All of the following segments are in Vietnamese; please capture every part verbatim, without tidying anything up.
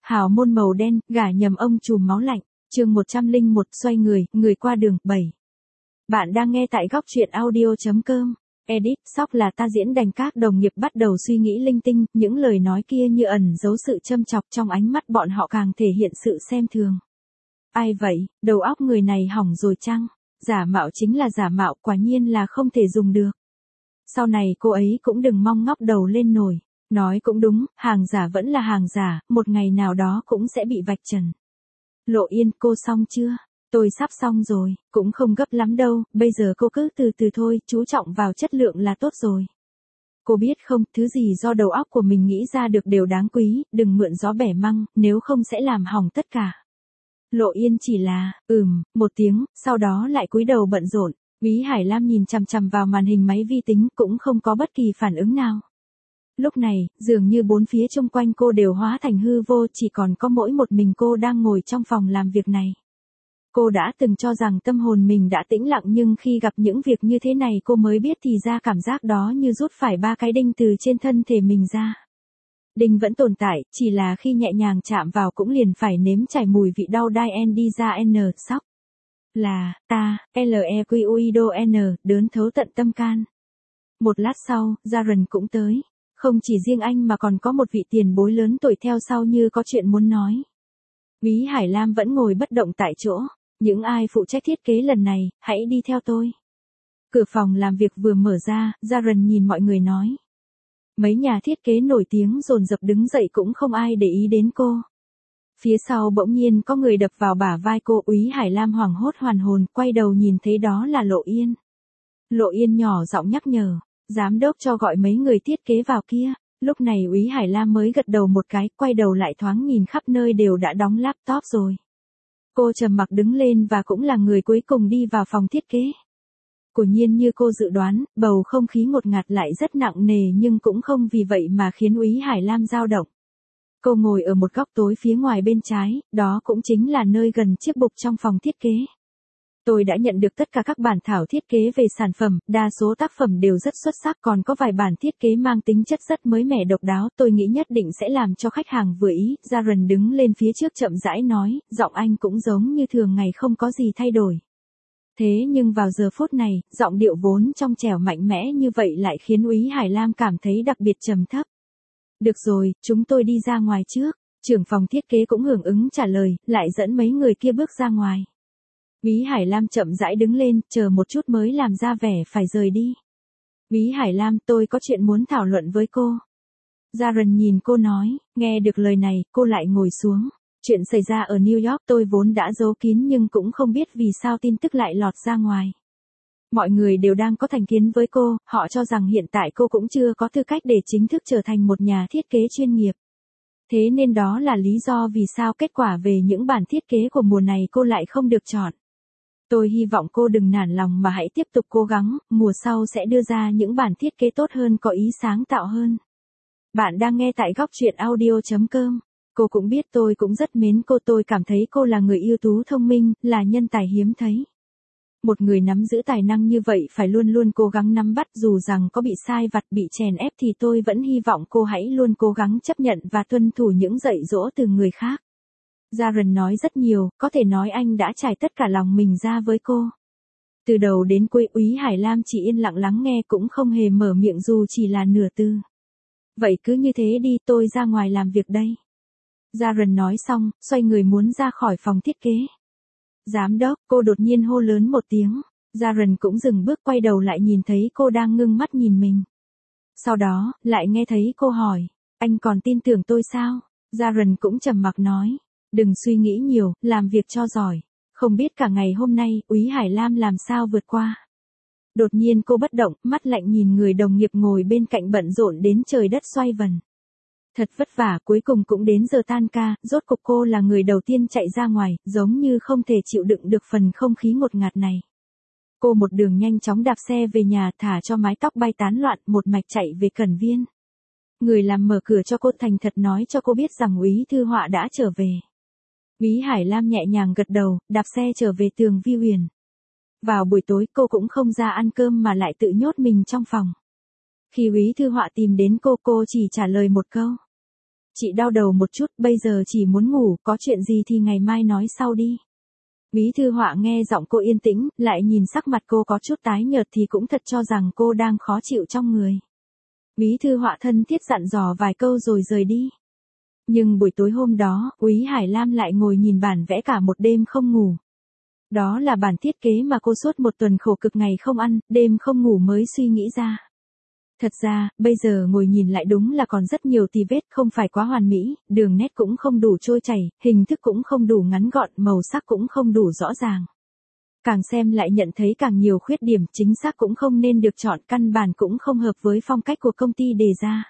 Hào môn màu đen, gả nhầm ông trùm máu lạnh, chương một trăm lẻ một xoay người, người qua đường, bảy. Bạn đang nghe tại góc truyện audio.com. Edit, sóc là ta diễn đành các đồng nghiệp bắt đầu suy nghĩ linh tinh, những lời nói kia như ẩn giấu sự châm chọc trong ánh mắt bọn họ càng thể hiện sự xem thường. Ai vậy, đầu óc người này hỏng rồi chăng? Giả mạo chính là giả mạo, quả nhiên là không thể dùng được. Sau này cô ấy cũng đừng mong ngóc đầu lên nổi. Nói cũng đúng, hàng giả vẫn là hàng giả, một ngày nào đó cũng sẽ bị vạch trần. Lộ Yên, cô xong chưa? Tôi sắp xong rồi, cũng không gấp lắm đâu, bây giờ cô cứ từ từ thôi, chú trọng vào chất lượng là tốt rồi. Cô biết không, thứ gì do đầu óc của mình nghĩ ra được đều đáng quý, đừng mượn gió bẻ măng, nếu không sẽ làm hỏng tất cả. Lộ Yên chỉ là, ừm, một tiếng, sau đó lại cúi đầu bận rộn. Úy Hải Lam nhìn chằm chằm vào màn hình máy vi tính cũng không có bất kỳ phản ứng nào. Lúc này, dường như bốn phía xung quanh cô đều hóa thành hư vô, chỉ còn có mỗi một mình cô đang ngồi trong phòng làm việc này. Cô đã từng cho rằng tâm hồn mình đã tĩnh lặng, nhưng khi gặp những việc như thế này cô mới biết thì ra cảm giác đó như rút phải ba cái đinh từ trên thân thể mình ra. Đinh vẫn tồn tại, chỉ là khi nhẹ nhàng chạm vào cũng liền phải nếm trải mùi vị đau đai n đi ra n, sóc. Là, ta, L-E-Q-U-I-D-O-N, đớn thấu tận tâm can. Một lát sau, Jaren cũng tới. Không chỉ riêng anh mà còn có một vị tiền bối lớn tuổi theo sau như có chuyện muốn nói. Úy Hải Lam vẫn ngồi bất động tại chỗ. Những ai phụ trách thiết kế lần này, hãy đi theo tôi. Cửa phòng làm việc vừa mở ra, Jaren nhìn mọi người nói. Mấy nhà thiết kế nổi tiếng dồn dập đứng dậy cũng không ai để ý đến cô. Phía sau bỗng nhiên có người đập vào bả vai cô. Úy Hải Lam hoảng hốt hoàn hồn, quay đầu nhìn thấy đó là Lộ Yên. Lộ Yên nhỏ giọng nhắc nhở. Giám đốc cho gọi mấy người thiết kế vào kia. Lúc này Úy Hải Lam mới gật đầu một cái, quay đầu lại thoáng nhìn khắp nơi đều đã đóng laptop rồi. Cô trầm mặc đứng lên và cũng là người cuối cùng đi vào phòng thiết kế. Quả nhiên như cô dự đoán, bầu không khí ngột ngạt lại rất nặng nề, nhưng cũng không vì vậy mà khiến Úy Hải Lam dao động. Cô ngồi ở một góc tối phía ngoài bên trái, đó cũng chính là nơi gần chiếc bục trong phòng thiết kế. Tôi đã nhận được tất cả các bản thảo thiết kế về sản phẩm, đa số tác phẩm đều rất xuất sắc, còn có vài bản thiết kế mang tính chất rất mới mẻ độc đáo, tôi nghĩ nhất định sẽ làm cho khách hàng vừa ý. Jaren đứng lên phía trước chậm rãi nói, giọng anh cũng giống như thường ngày không có gì thay đổi. Thế nhưng vào giờ phút này, giọng điệu vốn trong trẻo mạnh mẽ như vậy lại khiến Úy Hải Lam cảm thấy đặc biệt trầm thấp. Được rồi, chúng tôi đi ra ngoài trước. Trưởng phòng thiết kế cũng hưởng ứng trả lời, lại dẫn mấy người kia bước ra ngoài. Úy Hải Lam chậm rãi đứng lên, chờ một chút mới làm ra vẻ phải rời đi. Úy Hải Lam, tôi có chuyện muốn thảo luận với cô. Jaren nhìn cô nói, nghe được lời này, cô lại ngồi xuống. Chuyện xảy ra ở New York tôi vốn đã giấu kín nhưng cũng không biết vì sao tin tức lại lọt ra ngoài. Mọi người đều đang có thành kiến với cô, họ cho rằng hiện tại cô cũng chưa có tư cách để chính thức trở thành một nhà thiết kế chuyên nghiệp. Thế nên đó là lý do vì sao kết quả về những bản thiết kế của mùa này cô lại không được chọn. Tôi hy vọng cô đừng nản lòng mà hãy tiếp tục cố gắng, mùa sau sẽ đưa ra những bản thiết kế tốt hơn, có ý sáng tạo hơn. Bạn đang nghe tại góc truyện audio.com. Cô cũng biết tôi cũng rất mến cô, tôi cảm thấy cô là người ưu tú thông minh, là nhân tài hiếm thấy. Một người nắm giữ tài năng như vậy phải luôn luôn cố gắng nắm bắt, dù rằng có bị sai vặt, bị chèn ép thì tôi vẫn hy vọng cô hãy luôn cố gắng chấp nhận và tuân thủ những dạy dỗ từ người khác. Jaren nói rất nhiều, có thể nói anh đã trải tất cả lòng mình ra với cô. Từ đầu đến cuối Úy Hải Lam chỉ yên lặng lắng nghe, cũng không hề mở miệng dù chỉ là nửa từ. Vậy cứ như thế đi, tôi ra ngoài làm việc đây. Jaren nói xong, xoay người muốn ra khỏi phòng thiết kế. Giám đốc, cô đột nhiên hô lớn một tiếng. Jaren cũng dừng bước, quay đầu lại nhìn thấy cô đang ngưng mắt nhìn mình. Sau đó, lại nghe thấy cô hỏi, anh còn tin tưởng tôi sao? Jaren cũng trầm mặc nói. Đừng suy nghĩ nhiều, làm việc cho giỏi. Không biết cả ngày hôm nay, Úy Hải Lam làm sao vượt qua. Đột nhiên cô bất động, mắt lạnh nhìn người đồng nghiệp ngồi bên cạnh bận rộn đến trời đất xoay vần. Thật vất vả, cuối cùng cũng đến giờ tan ca, rốt cục cô là người đầu tiên chạy ra ngoài, giống như không thể chịu đựng được phần không khí ngột ngạt này. Cô một đường nhanh chóng đạp xe về nhà, thả cho mái tóc bay tán loạn, một mạch chạy về Cẩn Viên. Người làm mở cửa cho cô thành thật nói cho cô biết rằng Úy Thư Họa đã trở về. Úy Hải Lam nhẹ nhàng gật đầu, đạp xe trở về Tường Vi Huyền. Vào buổi tối cô cũng không ra ăn cơm mà lại tự nhốt mình trong phòng. Khi Úy Thư Họa tìm đến cô, cô chỉ trả lời một câu. Chị đau đầu một chút, bây giờ chỉ muốn ngủ, có chuyện gì thì ngày mai nói sau đi. Bí thư Họa nghe giọng cô yên tĩnh, lại nhìn sắc mặt cô có chút tái nhợt thì cũng thật cho rằng cô đang khó chịu trong người. Bí thư Họa thân thiết dặn dò vài câu rồi rời đi. Nhưng buổi tối hôm đó, Úy Hải Lam lại ngồi nhìn bản vẽ cả một đêm không ngủ. Đó là bản thiết kế mà cô suốt một tuần khổ cực ngày không ăn, đêm không ngủ mới suy nghĩ ra. Thật ra, bây giờ ngồi nhìn lại đúng là còn rất nhiều tì vết, không phải quá hoàn mỹ, đường nét cũng không đủ trôi chảy, hình thức cũng không đủ ngắn gọn, màu sắc cũng không đủ rõ ràng. Càng xem lại nhận thấy càng nhiều khuyết điểm, chính xác cũng không nên được chọn, căn bản cũng không hợp với phong cách của công ty đề ra.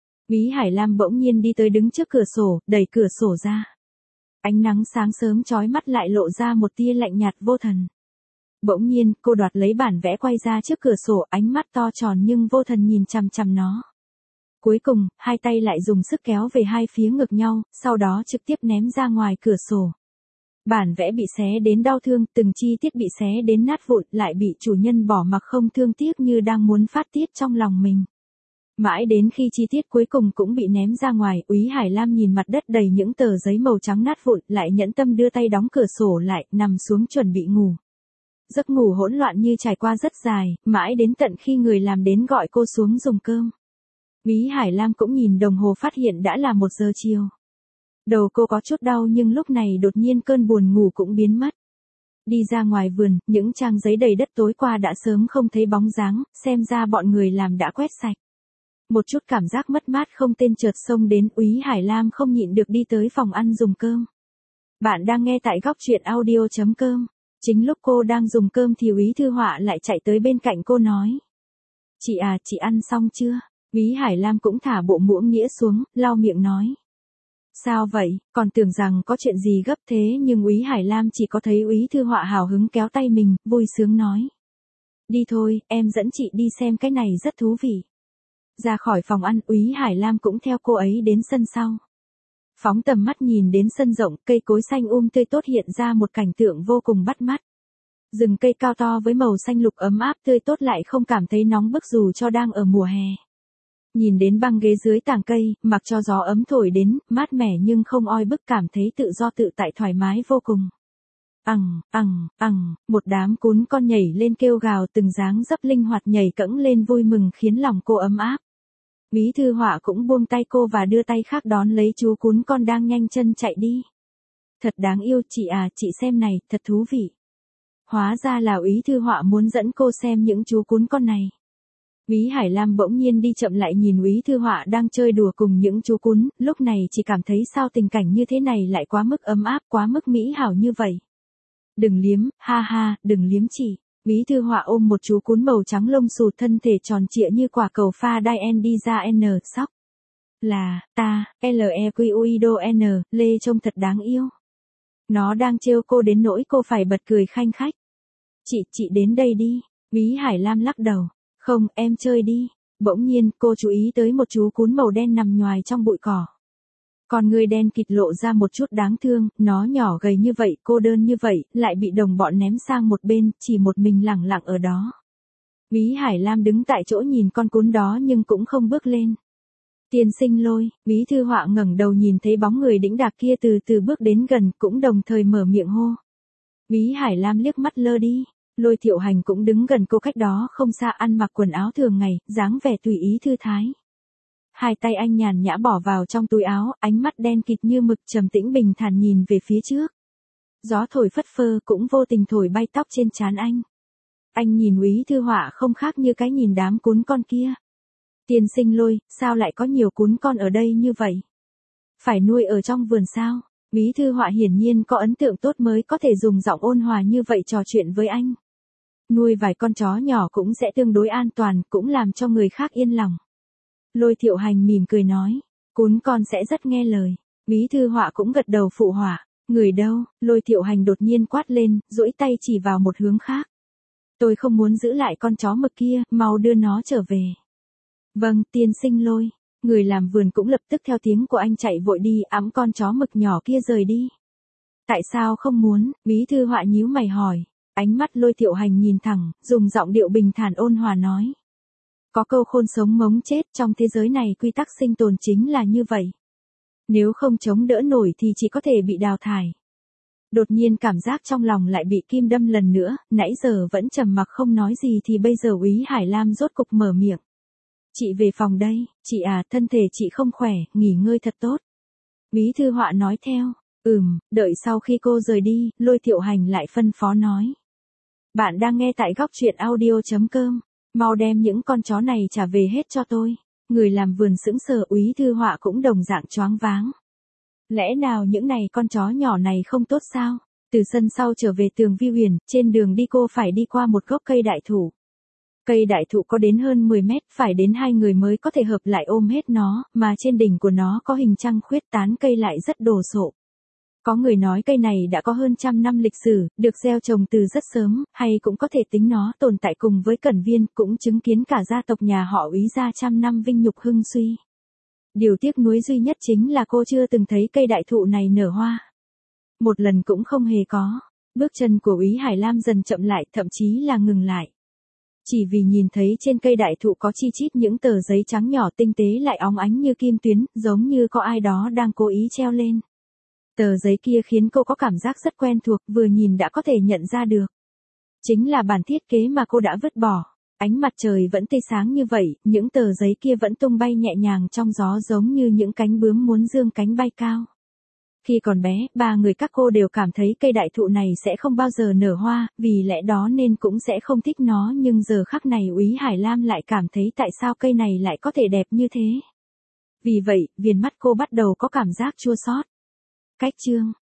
Úy Hải Lam bỗng nhiên đi tới đứng trước cửa sổ, đẩy cửa sổ ra. Ánh nắng sáng sớm chói mắt lại lộ ra một tia lạnh nhạt vô thần. Bỗng nhiên, cô đoạt lấy bản vẽ quay ra trước cửa sổ, ánh mắt to tròn nhưng vô thần nhìn chằm chằm nó. Cuối cùng, hai tay lại dùng sức kéo về hai phía ngực nhau, sau đó trực tiếp ném ra ngoài cửa sổ. Bản vẽ bị xé đến đau thương, từng chi tiết bị xé đến nát vụn, lại bị chủ nhân bỏ mặc không thương tiếc như đang muốn phát tiết trong lòng mình. Mãi đến khi chi tiết cuối cùng cũng bị ném ra ngoài, Úy Hải Lam nhìn mặt đất đầy những tờ giấy màu trắng nát vụn, lại nhẫn tâm đưa tay đóng cửa sổ lại, nằm xuống chuẩn bị ngủ. Giấc ngủ hỗn loạn như trải qua rất dài, mãi đến tận khi người làm đến gọi cô xuống dùng cơm. Úy Hải Lam cũng nhìn đồng hồ phát hiện đã là một giờ chiều. Đầu cô có chút đau nhưng lúc này đột nhiên cơn buồn ngủ cũng biến mất. Đi ra ngoài vườn, những trang giấy đầy đất tối qua đã sớm không thấy bóng dáng, xem ra bọn người làm đã quét sạch. Một chút cảm giác mất mát không tên chợt xông đến, Úy Hải Lam không nhịn được đi tới phòng ăn dùng cơm. Bạn đang nghe tại góc truyện audio chấm com. Chính lúc cô đang dùng cơm thì Úy Thư Họa lại chạy tới bên cạnh cô nói. Chị à, chị ăn xong chưa? Úy Hải Lam cũng thả bộ muỗng nghĩa xuống, lau miệng nói. Sao vậy, còn tưởng rằng có chuyện gì gấp thế nhưng Úy Hải Lam chỉ có thấy Úy Thư Họa hào hứng kéo tay mình, vui sướng nói. Đi thôi, em dẫn chị đi xem cái này rất thú vị. Ra khỏi phòng ăn, Úy Hải Lam cũng theo cô ấy đến sân sau. Phóng tầm mắt nhìn đến sân rộng, cây cối xanh um tươi tốt hiện ra một cảnh tượng vô cùng bắt mắt. Rừng cây cao to với màu xanh lục ấm áp tươi tốt lại không cảm thấy nóng bức dù cho đang ở mùa hè. Nhìn đến băng ghế dưới tàng cây, mặc cho gió ấm thổi đến, mát mẻ nhưng không oi bức, cảm thấy tự do tự tại thoải mái vô cùng. Ằng, ằng, ằng, một đám cún con nhảy lên kêu gào, từng dáng dấp linh hoạt nhảy cẫng lên vui mừng khiến lòng cô ấm áp. Bí thư Họa cũng buông tay cô và đưa tay khác đón lấy chú cún con đang nhanh chân chạy đi. Thật đáng yêu chị à, chị xem này, thật thú vị. Hóa ra là Úy Thư Họa muốn dẫn cô xem những chú cún con này. Úy Hải Lam bỗng nhiên đi chậm lại nhìn Úy Thư Họa đang chơi đùa cùng những chú cún, lúc này chỉ cảm thấy sao tình cảnh như thế này lại quá mức ấm áp, quá mức mỹ hảo như vậy. Đừng liếm, ha ha, đừng liếm chị. Bí thư Họa ôm một chú cún màu trắng lông xù, thân thể tròn trịa như quả cầu pha đai đi ra N, sóc. Là, ta, L E Q U I D O N, Lê trông thật đáng yêu. Nó đang trêu cô đến nỗi cô phải bật cười khanh khách. Chị, chị đến đây đi. Úy Hải Lam lắc đầu. Không, em chơi đi. Bỗng nhiên, cô chú ý tới một chú cún màu đen nằm nhoài trong bụi cỏ. Con người đen kịt lộ ra một chút đáng thương, nó nhỏ gầy như vậy, cô đơn như vậy, lại bị đồng bọn ném sang một bên, chỉ một mình lẳng lặng ở đó. Úy Hải Lam đứng tại chỗ nhìn con cún đó nhưng cũng không bước lên. Tiên sinh Lôi, Bí thư Họa ngẩng đầu nhìn thấy bóng người đĩnh đạc kia từ từ bước đến gần, cũng đồng thời mở miệng hô. Úy Hải Lam liếc mắt lơ đi. Lôi Thiệu Hành cũng đứng gần cô cách đó không xa, ăn mặc quần áo thường ngày, dáng vẻ tùy ý thư thái. Hai tay anh nhàn nhã bỏ vào trong túi áo, ánh mắt đen kịt như mực, trầm tĩnh bình thản nhìn về phía trước. Gió thổi phất phơ cũng vô tình thổi bay tóc trên trán anh. Anh nhìn Úy Thư Họa không khác như cái nhìn đám cún con kia. Tiên sinh Lôi, sao lại có nhiều cún con ở đây như vậy? Phải nuôi ở trong vườn sao? Úy Thư Họa hiển nhiên có ấn tượng tốt mới có thể dùng giọng ôn hòa như vậy trò chuyện với anh. Nuôi vài con chó nhỏ cũng sẽ tương đối an toàn, cũng làm cho người khác yên lòng. Lôi Thiệu Hành mỉm cười nói, cún con sẽ rất nghe lời. Bí thư Họa cũng gật đầu phụ họa. Người đâu? Lôi Thiệu Hành đột nhiên quát lên, duỗi tay chỉ vào một hướng khác. Tôi không muốn giữ lại con chó mực kia, mau đưa nó trở về. Vâng, tiên sinh Lôi. Người làm vườn cũng lập tức theo tiếng của anh chạy vội đi, ẵm con chó mực nhỏ kia rời đi. Tại sao không muốn? Bí thư Họa nhíu mày hỏi. Ánh mắt Lôi Thiệu Hành nhìn thẳng, dùng giọng điệu bình thản ôn hòa nói. Có câu khôn sống mống chết, trong thế giới này quy tắc sinh tồn chính là như vậy. Nếu không chống đỡ nổi thì chỉ có thể bị đào thải. Đột nhiên cảm giác trong lòng lại bị kim đâm lần nữa, nãy giờ vẫn trầm mặc không nói gì thì bây giờ Úy Hải Lam rốt cục mở miệng. Chị về phòng đây, chị à, thân thể chị không khỏe, nghỉ ngơi thật tốt. Úy Thư Họa nói theo, ừm, đợi sau khi cô rời đi, Lôi Thiệu Hành lại phân phó nói. Bạn đang nghe tại góc truyện audio.com, mau đem những con chó này trả về hết cho tôi. Người làm vườn sững sờ, Úy Thư Họa cũng đồng dạng choáng váng. Lẽ nào những này con chó nhỏ này không tốt sao? Từ sân sau trở về Tường Vi Huyền, trên đường đi cô phải đi qua một gốc cây đại thụ. Cây đại thụ có đến hơn mười mét, phải đến hai người mới có thể hợp lại ôm hết nó, mà trên đỉnh của nó có hình trăng khuyết, tán cây lại rất đồ sộ. Có người nói cây này đã có hơn trăm năm lịch sử, được gieo trồng từ rất sớm, hay cũng có thể tính nó tồn tại cùng với Cẩn Viên, cũng chứng kiến cả gia tộc nhà họ Úy gia trăm năm vinh nhục hưng suy. Điều tiếc nuối duy nhất chính là cô chưa từng thấy cây đại thụ này nở hoa. Một lần cũng không hề có. Bước chân của Úy Hải Lam dần chậm lại, thậm chí là ngừng lại. Chỉ vì nhìn thấy trên cây đại thụ có chi chít những tờ giấy trắng nhỏ tinh tế lại óng ánh như kim tuyến, giống như có ai đó đang cố ý treo lên. Tờ giấy kia khiến cô có cảm giác rất quen thuộc, vừa nhìn đã có thể nhận ra được. Chính là bản thiết kế mà cô đã vứt bỏ. Ánh mặt trời vẫn tươi sáng như vậy, những tờ giấy kia vẫn tung bay nhẹ nhàng trong gió giống như những cánh bướm muốn dương cánh bay cao. Khi còn bé, ba người các cô đều cảm thấy cây đại thụ này sẽ không bao giờ nở hoa, vì lẽ đó nên cũng sẽ không thích nó, nhưng giờ khắc này Úy Hải Lam lại cảm thấy tại sao cây này lại có thể đẹp như thế. Vì vậy, viền mắt cô bắt đầu có cảm giác chua xót. Cách chương